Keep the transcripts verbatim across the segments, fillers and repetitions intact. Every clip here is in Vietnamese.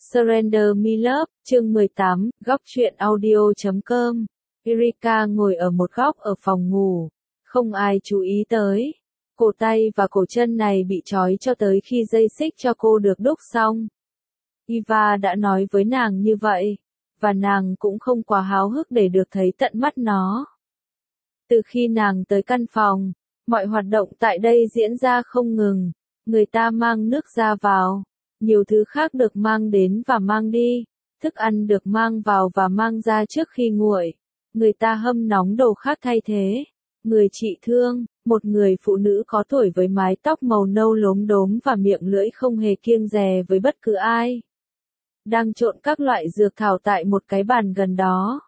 Surrender Me Love, chương mười tám, góc truyện audio chấm com. Erika ngồi ở một góc ở phòng ngủ, không ai chú ý tới. Cổ tay và cổ chân này bị trói cho tới khi dây xích cho cô được đúc xong. Eva đã nói với nàng như vậy, và nàng cũng không quá háo hức để được thấy tận mắt nó. Từ khi nàng tới căn phòng, mọi hoạt động tại đây diễn ra không ngừng. Người ta mang nước ra vào, nhiều thứ khác được mang đến và mang đi, thức ăn được mang vào và mang ra trước khi nguội. Người ta hâm nóng đồ khác thay thế. Người trị thương, một người phụ nữ có tuổi với mái tóc màu nâu lốm đốm và miệng lưỡi không hề kiêng dè với bất cứ ai, đang trộn các loại dược thảo tại một cái bàn gần đó.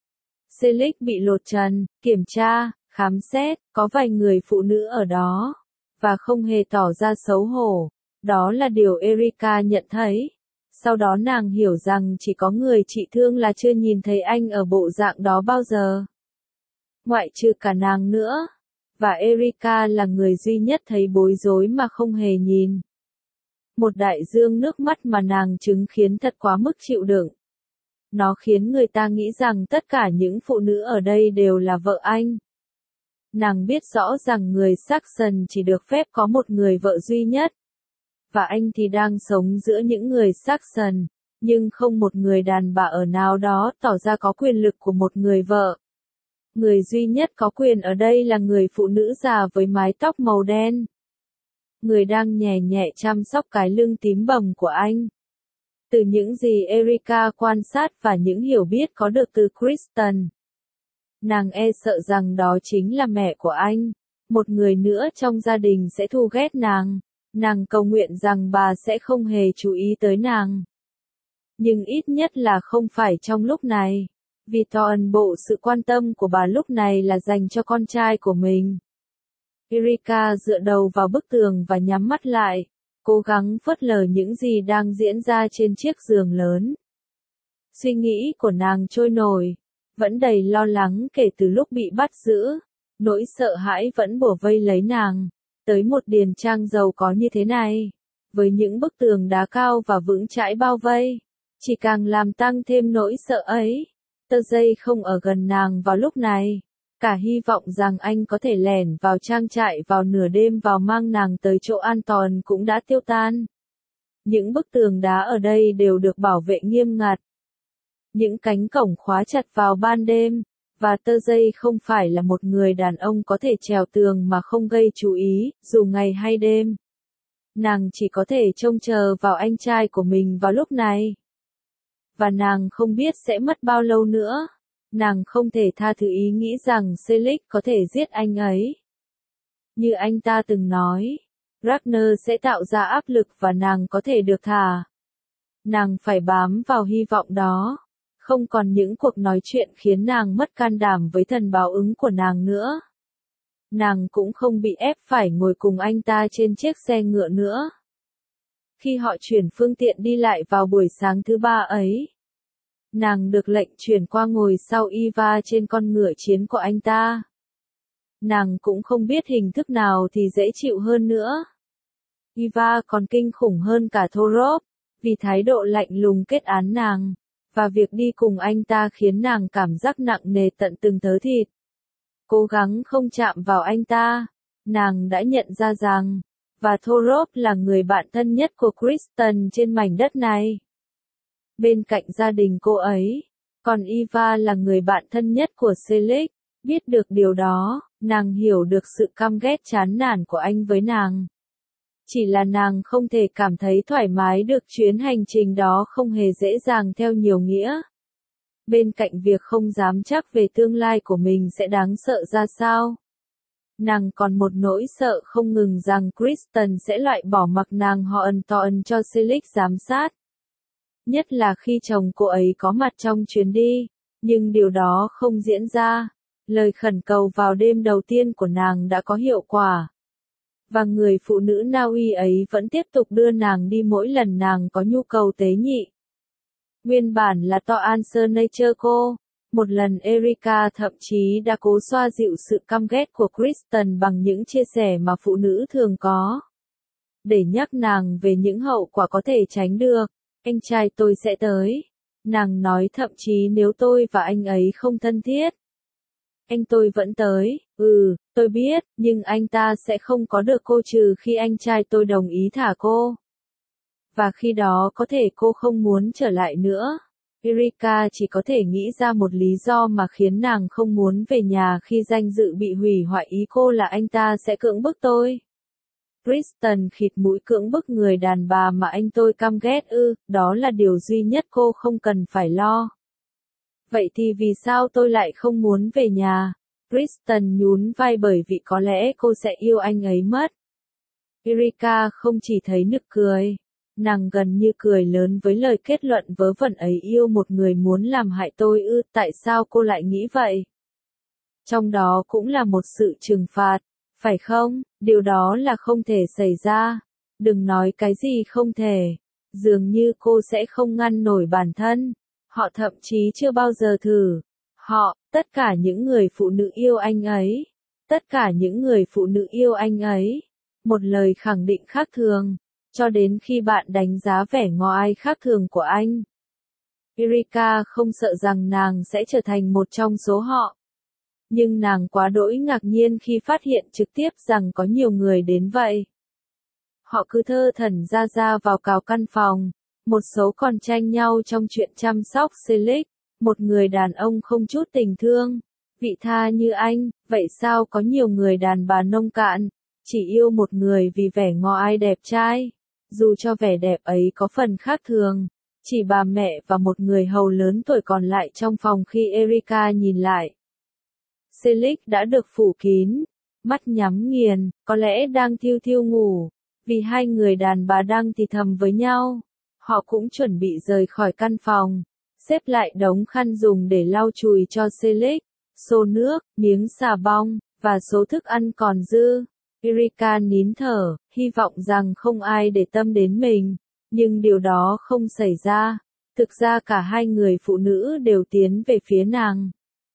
Selig bị lột trần, kiểm tra, khám xét, có vài người phụ nữ ở đó, và không hề tỏ ra xấu hổ. Đó là điều Erika nhận thấy. Sau đó nàng hiểu rằng chỉ có người trị thương là chưa nhìn thấy anh ở bộ dạng đó bao giờ. Ngoại trừ cả nàng nữa. Và Erika là người duy nhất thấy bối rối mà không hề nhìn. Một đại dương nước mắt mà nàng chứng kiến thật quá mức chịu đựng. Nó khiến người ta nghĩ rằng tất cả những phụ nữ ở đây đều là vợ anh. Nàng biết rõ rằng người Saxon chỉ được phép có một người vợ duy nhất. Và anh thì đang sống giữa những người Saxon, nhưng không một người đàn bà ở nào đó tỏ ra có quyền lực của một người vợ. Người duy nhất có quyền ở đây là người phụ nữ già với mái tóc màu đen. Người đang nhẹ nhẹ chăm sóc cái lưng tím bầm của anh. Từ những gì Erika quan sát và những hiểu biết có được từ Kristen, nàng e sợ rằng đó chính là mẹ của anh. Một người nữa trong gia đình sẽ thù ghét nàng. Nàng cầu nguyện rằng bà sẽ không hề chú ý tới nàng. Nhưng ít nhất là không phải trong lúc này. Vì toàn bộ sự quan tâm của bà lúc này là dành cho con trai của mình. Erika dựa đầu vào bức tường và nhắm mắt lại, cố gắng phớt lờ những gì đang diễn ra trên chiếc giường lớn. Suy nghĩ của nàng trôi nổi, vẫn đầy lo lắng kể từ lúc bị bắt giữ. Nỗi sợ hãi vẫn bủa vây lấy nàng. Tới một điền trang giàu có như thế này, với những bức tường đá cao và vững chãi bao vây, chỉ càng làm tăng thêm nỗi sợ ấy. Tơ dây không ở gần nàng vào lúc này. Cả hy vọng rằng anh có thể lẻn vào trang trại vào nửa đêm vào mang nàng tới chỗ an toàn cũng đã tiêu tan. Những bức tường đá ở đây đều được bảo vệ nghiêm ngặt. Những cánh cổng khóa chặt vào ban đêm. Và tơ dây không phải là một người đàn ông có thể trèo tường mà không gây chú ý, dù ngày hay đêm. Nàng chỉ có thể trông chờ vào anh trai của mình vào lúc này. Và nàng không biết sẽ mất bao lâu nữa. Nàng không thể tha thứ ý nghĩ rằng Selig có thể giết anh ấy. Như anh ta từng nói, Ragnar sẽ tạo ra áp lực và nàng có thể được thả. Nàng phải bám vào hy vọng đó. Không còn những cuộc nói chuyện khiến nàng mất can đảm với thần báo ứng của nàng nữa. Nàng cũng không bị ép phải ngồi cùng anh ta trên chiếc xe ngựa nữa. Khi họ chuyển phương tiện đi lại vào buổi sáng thứ ba ấy, nàng được lệnh chuyển qua ngồi sau Eva trên con ngựa chiến của anh ta. Nàng cũng không biết hình thức nào thì dễ chịu hơn nữa. Eva còn kinh khủng hơn cả Thorop, vì thái độ lạnh lùng kết án nàng. Và việc đi cùng anh ta khiến nàng cảm giác nặng nề tận từng thớ thịt. Cố gắng không chạm vào anh ta. Nàng đã nhận ra rằng, và Thorop là người bạn thân nhất của Kristen trên mảnh đất này. Bên cạnh gia đình cô ấy, còn Eva là người bạn thân nhất của Selig. Biết được điều đó, nàng hiểu được sự căm ghét chán nản của anh với nàng. Chỉ là nàng không thể cảm thấy thoải mái được chuyến hành trình đó không hề dễ dàng theo nhiều nghĩa. Bên cạnh việc không dám chắc về tương lai của mình sẽ đáng sợ ra sao. Nàng còn một nỗi sợ không ngừng rằng Kristen sẽ loại bỏ mặc nàng họ ẩn to ẩn cho Selig giám sát. Nhất là khi chồng cô ấy có mặt trong chuyến đi, nhưng điều đó không diễn ra. Lời khẩn cầu vào đêm đầu tiên của nàng đã có hiệu quả. Và người phụ nữ Na Uy ấy vẫn tiếp tục đưa nàng đi mỗi lần nàng có nhu cầu tế nhị. Nguyên bản là To Answer Nature cô. Một lần Erika thậm chí đã cố xoa dịu sự căm ghét của Kristen bằng những chia sẻ mà phụ nữ thường có. Để nhắc nàng về những hậu quả có thể tránh được, Anh trai tôi sẽ tới. Nàng nói thậm chí nếu tôi và anh ấy không thân thiết. Anh tôi vẫn tới, ừ, tôi biết, nhưng anh ta sẽ không có được cô trừ khi anh trai tôi đồng ý thả cô. Và khi đó có thể cô không muốn trở lại nữa. Erika chỉ có thể nghĩ ra một lý do mà khiến nàng không muốn về nhà khi danh dự bị hủy hoại, ý cô là anh ta sẽ cưỡng bức tôi. Kristen khịt mũi, cưỡng bức người đàn bà mà anh tôi căm ghét ư, đó là điều duy nhất cô không cần phải lo. Vậy thì vì sao tôi lại không muốn về nhà? Kristen nhún vai, bởi vì có lẽ cô sẽ yêu anh ấy mất. Erika không chỉ thấy nực cười. Nàng gần như cười lớn với lời kết luận vớ vẩn ấy, yêu một người muốn làm hại tôi ư, tại sao cô lại nghĩ vậy? Trong đó cũng là một sự trừng phạt, phải không? Điều đó là không thể xảy ra. Đừng nói cái gì không thể. Dường như cô sẽ không ngăn nổi bản thân. Họ thậm chí chưa bao giờ thử. Họ, tất cả những người phụ nữ yêu anh ấy. Tất cả những người phụ nữ yêu anh ấy. Một lời khẳng định khác thường. Cho đến khi bạn đánh giá vẻ ngoài khác thường của anh. Erika không sợ rằng nàng sẽ trở thành một trong số họ. Nhưng nàng quá đỗi ngạc nhiên khi phát hiện trực tiếp rằng có nhiều người đến vậy. Họ cứ thơ thẩn ra ra vào cào căn phòng. Một số còn tranh nhau trong chuyện chăm sóc Selig. Một người đàn ông không chút tình thương, vị tha như anh. Vậy sao có nhiều người đàn bà nông cạn, chỉ yêu một người vì vẻ ngoài đẹp trai? Dù cho vẻ đẹp ấy có phần khác thường, chỉ bà mẹ và một người hầu lớn tuổi còn lại trong phòng khi Erika nhìn lại. Selig đã được phủ kín, mắt nhắm nghiền, có lẽ đang thiêu thiêu ngủ, vì hai người đàn bà đang thì thầm với nhau. Họ cũng chuẩn bị rời khỏi căn phòng, xếp lại đống khăn dùng để lau chùi cho Selig, xô nước, miếng xà bông, và số thức ăn còn dư. Erika nín thở, hy vọng rằng không ai để tâm đến mình, nhưng điều đó không xảy ra. Thực ra cả hai người phụ nữ đều tiến về phía nàng.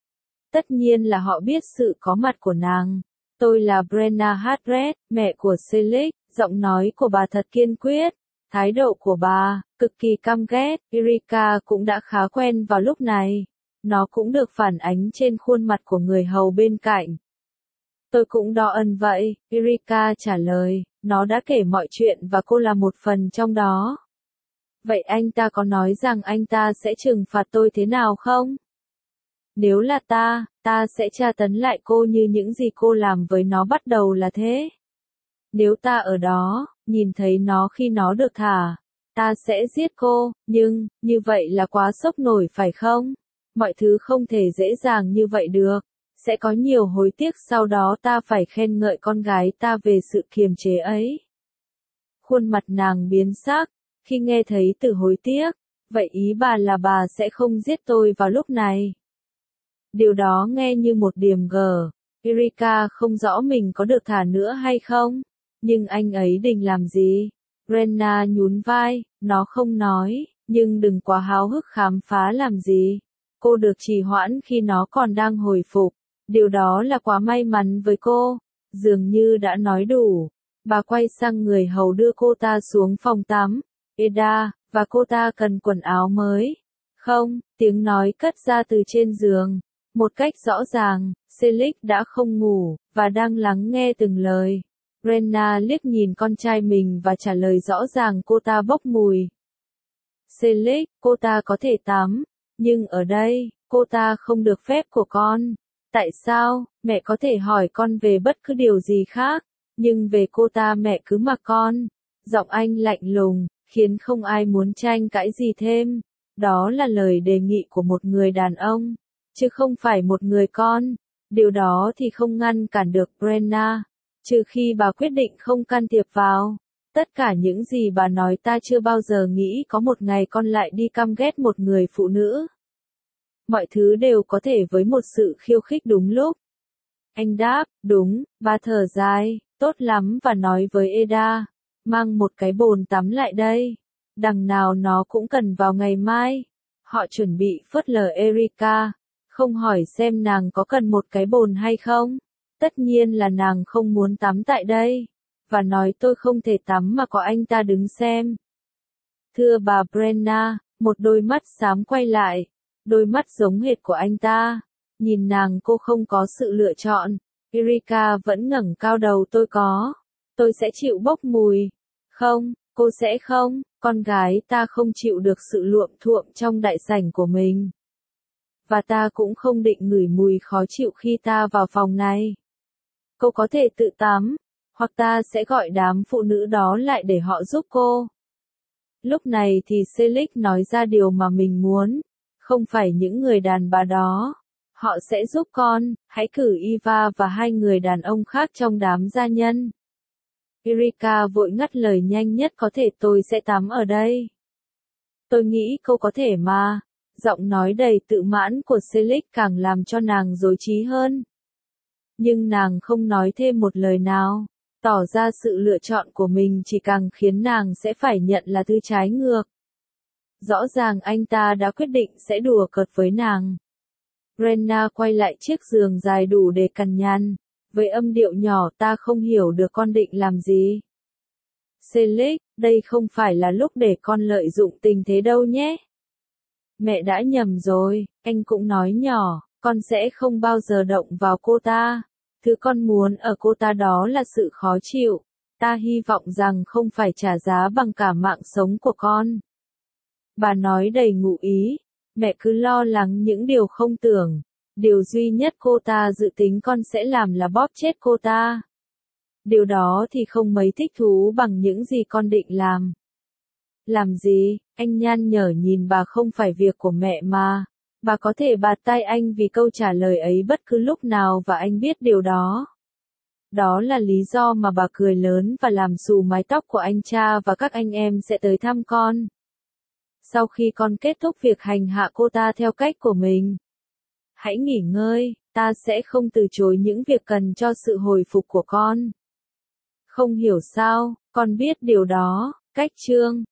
Tất nhiên là họ biết sự có mặt của nàng. Tôi là Brenna Hartred, mẹ của Selig. Giọng nói của bà thật kiên quyết. Thái độ của bà, cực kỳ căm ghét. Erika cũng đã khá quen vào lúc này. Nó cũng được phản ánh trên khuôn mặt của người hầu bên cạnh. Tôi cũng đo ân vậy, Erika trả lời. Nó đã kể mọi chuyện và cô là một phần trong đó. Vậy anh ta có nói rằng anh ta sẽ trừng phạt tôi thế nào không? Nếu là ta, ta sẽ tra tấn lại cô như những gì cô làm với nó bắt đầu là thế. Nếu ta ở đó, nhìn thấy nó khi nó được thả, ta sẽ giết cô, nhưng, như vậy là quá sốc nổi phải không? Mọi thứ không thể dễ dàng như vậy được. Sẽ có nhiều hối tiếc sau đó, ta phải khen ngợi con gái ta về sự kiềm chế ấy. Khuôn mặt nàng biến sắc, khi nghe thấy từ hối tiếc. Vậy ý bà là bà sẽ không giết tôi vào lúc này? Điều đó nghe như một điểm gờ. Erika không rõ mình có được thả nữa hay không. Nhưng anh ấy định làm gì? Brenna nhún vai, nó không nói, nhưng đừng quá háo hức khám phá làm gì. Cô được trì hoãn khi nó còn đang hồi phục. Điều đó là quá may mắn với cô. Dường như đã nói đủ. Bà quay sang người hầu đưa cô ta xuống phòng tắm. Eda, và cô ta cần quần áo mới. Không, tiếng nói cất ra từ trên giường. Một cách rõ ràng, Selig đã không ngủ, và đang lắng nghe từng lời. Brenna liếc nhìn con trai mình và trả lời rõ ràng, cô ta bốc mùi. Selig, cô ta có thể tắm, nhưng ở đây, cô ta không được phép của con. Tại sao? Mẹ có thể hỏi con về bất cứ điều gì khác, nhưng về cô ta mẹ cứ mặc con. Giọng anh lạnh lùng, khiến không ai muốn tranh cãi gì thêm. Đó là lời đề nghị của một người đàn ông, chứ không phải một người con. Điều đó thì không ngăn cản được Brenna, trừ khi bà quyết định không can thiệp vào. Tất cả những gì bà nói, ta chưa bao giờ nghĩ có một ngày con lại đi căm ghét một người phụ nữ. Mọi thứ đều có thể với một sự khiêu khích đúng lúc. Anh đáp, đúng, bà thở dài, tốt lắm, và nói với Eda, mang một cái bồn tắm lại đây. Đằng nào nó cũng cần vào ngày mai. Họ chuẩn bị phớt lờ Erika, không hỏi xem nàng có cần một cái bồn hay không. Tất nhiên là nàng không muốn tắm tại đây. Và nói tôi không thể tắm mà có anh ta đứng xem. Thưa bà Brenna, một đôi mắt xám quay lại, đôi mắt giống hệt của anh ta. Nhìn nàng cô không có sự lựa chọn. Erika vẫn ngẩng cao đầu tôi có. Tôi sẽ chịu bốc mùi. Không, cô sẽ không, con gái ta không chịu được sự luộm thuộm trong đại sảnh của mình. Và ta cũng không định ngửi mùi khó chịu khi ta vào phòng này. Cô có thể tự tắm, hoặc ta sẽ gọi đám phụ nữ đó lại để họ giúp cô. Lúc này thì Selig nói ra điều mà mình muốn. Không phải những người đàn bà đó. Họ sẽ giúp con, hãy cử Eva và hai người đàn ông khác trong đám gia nhân. Erika vội ngắt lời nhanh nhất có thể tôi sẽ tắm ở đây. Tôi nghĩ cô có thể mà. Giọng nói đầy tự mãn của Selig càng làm cho nàng rối trí hơn. Nhưng nàng không nói thêm một lời nào. Tỏ ra sự lựa chọn của mình chỉ càng khiến nàng sẽ phải nhận là thứ trái ngược. Rõ ràng anh ta đã quyết định sẽ đùa cợt với nàng. Brenna quay lại chiếc giường dài đủ để cằn nhằn. Với âm điệu nhỏ ta không hiểu được con định làm gì. Selig, đây không phải là lúc để con lợi dụng tình thế đâu nhé. Mẹ đã nhầm rồi, anh cũng nói nhỏ, con sẽ không bao giờ động vào cô ta. Thứ con muốn ở cô ta đó là sự khó chịu. Ta hy vọng rằng không phải trả giá bằng cả mạng sống của con. Bà nói đầy ngụ ý, mẹ cứ lo lắng những điều không tưởng. Điều duy nhất cô ta dự tính con sẽ làm là bóp chết cô ta. Điều đó thì không mấy thích thú bằng những gì con định làm. Làm gì? Anh nhăn nhở nhìn bà, không phải việc của mẹ mà. Bà có thể bạt tai anh vì câu trả lời ấy bất cứ lúc nào và anh biết điều đó. Đó là lý do mà bà cười lớn và làm xù mái tóc của anh cha và các anh em sẽ tới thăm con. Sau khi con kết thúc việc hành hạ cô ta theo cách của mình. Hãy nghỉ ngơi, ta sẽ không từ chối những việc cần cho sự hồi phục của con. Không hiểu sao, con biết điều đó. Cách chương